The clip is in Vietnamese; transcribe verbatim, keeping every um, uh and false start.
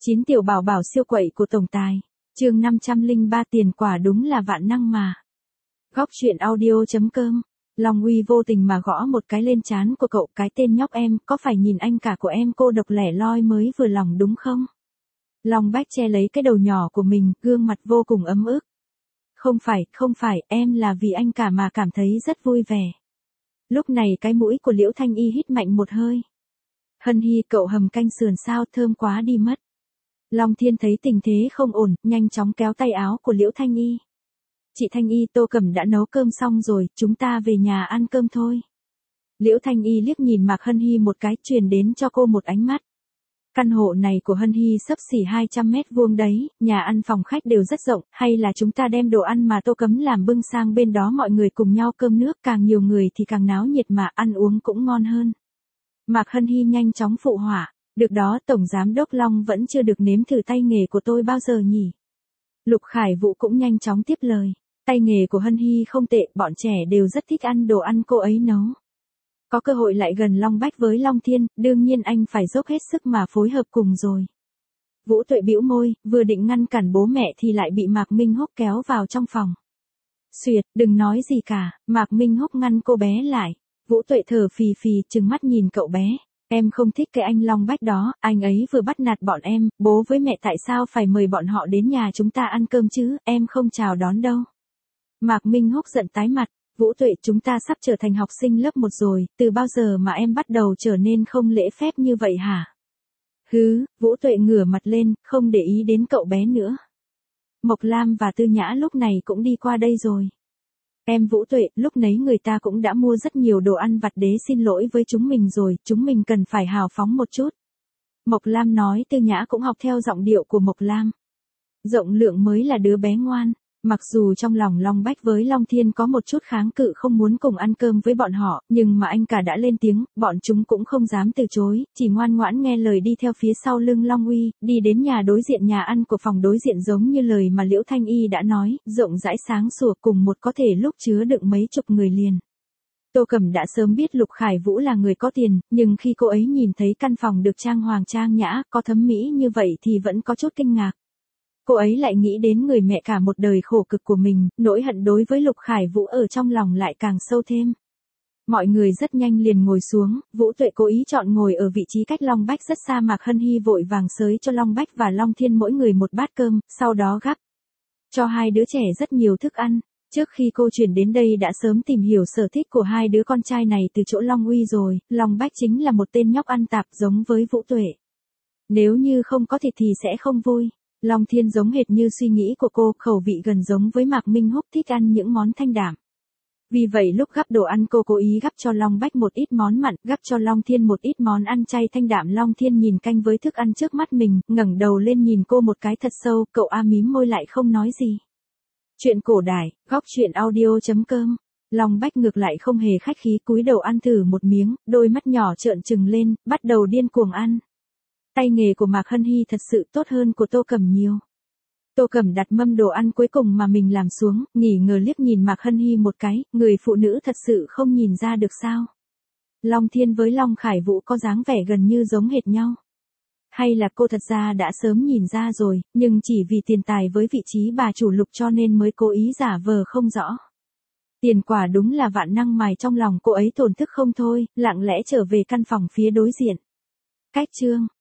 Chín tiểu bảo bảo siêu quậy của tổng tài. Chương năm trăm lẻ ba tiền quả đúng là vạn năng mà. Góc truyện audio chấm com. Long Uy vô tình mà gõ một cái lên trán của cậu, cái tên nhóc em, có phải nhìn anh cả của em cô độc lẻ loi mới vừa lòng đúng không? Long Bách che lấy cái đầu nhỏ của mình, gương mặt vô cùng ấm ức. Không phải, không phải, em là vì anh cả mà cảm thấy rất vui vẻ. Lúc này cái mũi của Liễu Thanh Y hít mạnh một hơi. Hân Hi, cậu hầm canh sườn sao thơm quá đi mất. Long Thiên thấy tình thế không ổn, nhanh chóng kéo tay áo của Liễu Thanh Y. Chị Thanh Y, Tô Cẩm đã nấu cơm xong rồi, chúng ta về nhà ăn cơm thôi. Liễu Thanh Y liếc nhìn Mạc Hân Hi một cái, truyền đến cho cô một ánh mắt. Căn hộ này của Hân Hi xấp xỉ hai trăm mét vuông đấy, nhà ăn phòng khách đều rất rộng, hay là chúng ta đem đồ ăn mà Tô Cẩm làm bưng sang bên đó mọi người cùng nhau cơm nước, càng nhiều người thì càng náo nhiệt mà ăn uống cũng ngon hơn. Mạc Hân Hi nhanh chóng phụ họa. Được đó, Tổng Giám Đốc Long vẫn chưa được nếm thử tay nghề của tôi bao giờ nhỉ? Lục Khải Vũ cũng nhanh chóng tiếp lời. Tay nghề của Hân Hi không tệ, bọn trẻ đều rất thích ăn đồ ăn cô ấy nấu. Có cơ hội lại gần Long Bách với Long Thiên, đương nhiên anh phải dốc hết sức mà phối hợp cùng rồi. Vũ Tuệ bĩu môi, vừa định ngăn cản bố mẹ thì lại bị Mạc Minh Húc kéo vào trong phòng. Xuyệt, đừng nói gì cả, Mạc Minh Húc ngăn cô bé lại. Vũ Tuệ thở phì phì, trừng mắt nhìn cậu bé. Em không thích cái anh Long Bách đó, anh ấy vừa bắt nạt bọn em, bố với mẹ tại sao phải mời bọn họ đến nhà chúng ta ăn cơm chứ, em không chào đón đâu. Mạc Minh Húc giận tái mặt, Vũ Tuệ, chúng ta sắp trở thành học sinh lớp một rồi, từ bao giờ mà em bắt đầu trở nên không lễ phép như vậy hả? Hứ, Vũ Tuệ ngửa mặt lên, không để ý đến cậu bé nữa. Mộc Lam và Tư Nhã lúc này cũng đi qua đây rồi. Em Vũ Tuệ, lúc nấy người ta cũng đã mua rất nhiều đồ ăn vặt đế xin lỗi với chúng mình rồi, chúng mình cần phải hào phóng một chút. Mộc Lam nói, Tư Nhã cũng học theo giọng điệu của Mộc Lam. Rộng lượng mới là đứa bé ngoan, mặc dù trong lòng Long Bách với Long Thiên có một chút kháng cự không muốn cùng ăn cơm với bọn họ, nhưng mà anh cả đã lên tiếng, bọn chúng cũng không dám từ chối, chỉ ngoan ngoãn nghe lời đi theo phía sau lưng Long Uy, đi đến nhà đối diện nhà ăn của phòng đối diện giống như lời mà Liễu Thanh Y đã nói, rộng rãi sáng sủa cùng một có thể lúc chứa đựng mấy chục người liền. Tô Cẩm đã sớm biết Lục Khải Vũ là người có tiền, nhưng khi cô ấy nhìn thấy căn phòng được trang hoàng trang nhã, có thẩm mỹ như vậy thì vẫn có chút kinh ngạc. Cô ấy lại nghĩ đến người mẹ cả một đời khổ cực của mình, nỗi hận đối với Lục Khải Vũ ở trong lòng lại càng sâu thêm. Mọi người rất nhanh liền ngồi xuống, Vũ Tuệ cố ý chọn ngồi ở vị trí cách Long Bách rất xa. Mạc Hân Hi vội vàng xới cho Long Bách và Long Thiên mỗi người một bát cơm, sau đó gắp cho hai đứa trẻ rất nhiều thức ăn. Trước khi cô chuyển đến đây đã sớm tìm hiểu sở thích của hai đứa con trai này từ chỗ Long Uy rồi, Long Bách chính là một tên nhóc ăn tạp giống với Vũ Tuệ. Nếu như không có thịt thì sẽ không vui. Long Thiên giống hệt như suy nghĩ của cô, khẩu vị gần giống với Mạc Minh Húc, thích ăn những món thanh đạm. Vì vậy lúc gắp đồ ăn cô cố ý gắp cho Long Bách một ít món mặn, gắp cho Long Thiên một ít món ăn chay thanh đạm. Long Thiên nhìn canh với thức ăn trước mắt mình, ngẩng đầu lên nhìn cô một cái thật sâu, cậu a mím môi lại không nói gì. Chuyện cổ đại, góc truyện audio chấm com. Long Bách ngược lại không hề khách khí, cúi đầu ăn thử một miếng, đôi mắt nhỏ trợn trừng lên, bắt đầu điên cuồng ăn. Tay nghề của Mạc Hân Hi thật sự tốt hơn của Tô Cẩm nhiều. Tô Cẩm đặt mâm đồ ăn cuối cùng mà mình làm xuống, nghỉ ngờ liếc nhìn Mạc Hân Hi một cái, người phụ nữ thật sự không nhìn ra được sao? Long Thiên với Long Khải Vũ có dáng vẻ gần như giống hệt nhau. Hay là cô thật ra đã sớm nhìn ra rồi, nhưng chỉ vì tiền tài với vị trí bà chủ Lục cho nên mới cố ý giả vờ không rõ. Tiền quả đúng là vạn năng mài, trong lòng cô ấy thổn thức không thôi, lặng lẽ trở về căn phòng phía đối diện. Cách chương